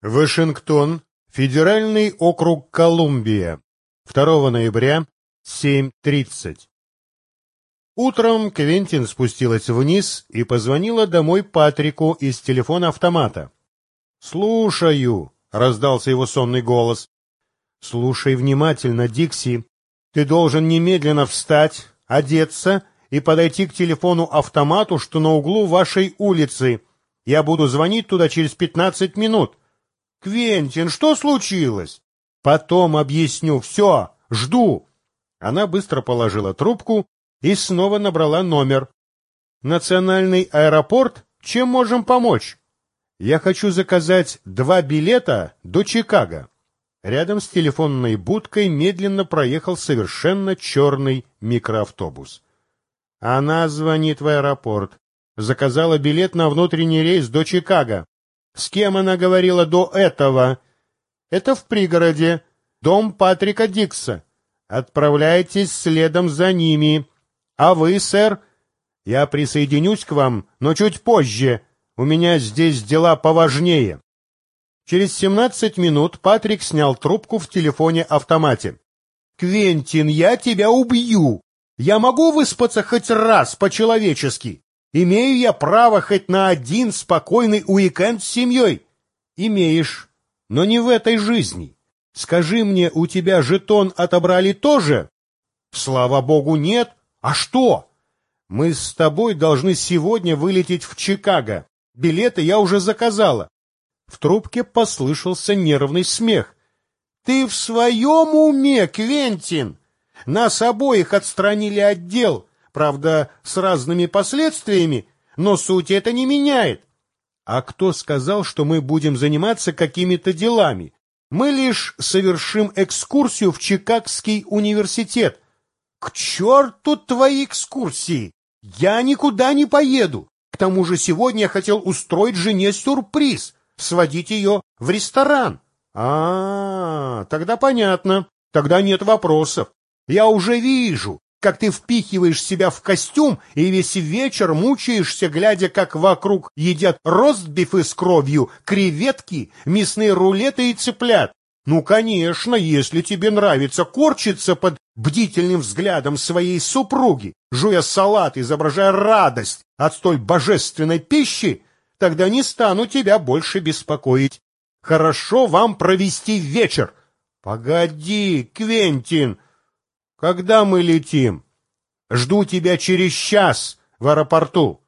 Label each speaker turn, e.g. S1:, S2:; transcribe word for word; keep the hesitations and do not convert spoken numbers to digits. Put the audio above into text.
S1: Вашингтон, Федеральный округ Колумбия, второго ноября, семь тридцать. Утром Квентин спустилась вниз и позвонила домой Патрику из телефона-автомата. «Слушаю», — раздался его сонный голос. «Слушай внимательно, Дикси. Ты должен немедленно встать, одеться и подойти к телефону-автомату, что на углу вашей улицы. Я буду звонить туда через пятнадцать минут». «Квентин, что случилось?» «Потом объясню. Все, жду». Она быстро положила трубку и снова набрала номер. «Национальный аэропорт? Чем можем помочь?» «Я хочу заказать два билета до Чикаго». Рядом с телефонной будкой медленно проехал совершенно черный микроавтобус. Она звонит в аэропорт. Заказала билет на внутренний рейс до Чикаго. С кем она говорила до этого? Это в пригороде. Дом Патрика Дикса. Отправляйтесь следом за ними. А вы, сэр? Я присоединюсь к вам, но чуть позже. У меня здесь дела поважнее. Через семнадцать минут Патрик снял трубку в телефоне-автомате. «Квентин, я тебя убью! Я могу выспаться хоть раз по-человечески? Имею я право хоть на один спокойный уикенд с семьей?» «Имеешь, но не в этой жизни. Скажи мне, у тебя жетон отобрали тоже?» «Слава богу, нет. А что?» «Мы с тобой должны сегодня вылететь в Чикаго. Билеты я уже заказала». В трубке послышался нервный смех. «Ты в своем уме, Квентин? Нас обоих отстранили от дел, правда, с разными последствиями, но суть это не меняет. А кто сказал, что мы будем заниматься какими-то делами? Мы лишь совершим экскурсию в Чикагский университет». «К черту твои экскурсии! Я никуда не поеду. К тому же сегодня я хотел устроить жене сюрприз. Сводить ее в ресторан». А, -а, а, тогда понятно. Тогда нет вопросов. Я уже вижу, как ты впихиваешь себя в костюм и весь вечер мучаешься, глядя, как вокруг едят ростбифы с кровью, креветки, мясные рулеты и цыплят. Ну, конечно, если тебе нравится корчиться под бдительным взглядом своей супруги, жуя салат, изображая радость от столь божественной пищи, тогда не стану тебя больше беспокоить. Хорошо вам провести вечер. Погоди, Квентин. Когда мы летим? Жду тебя через час в аэропорту.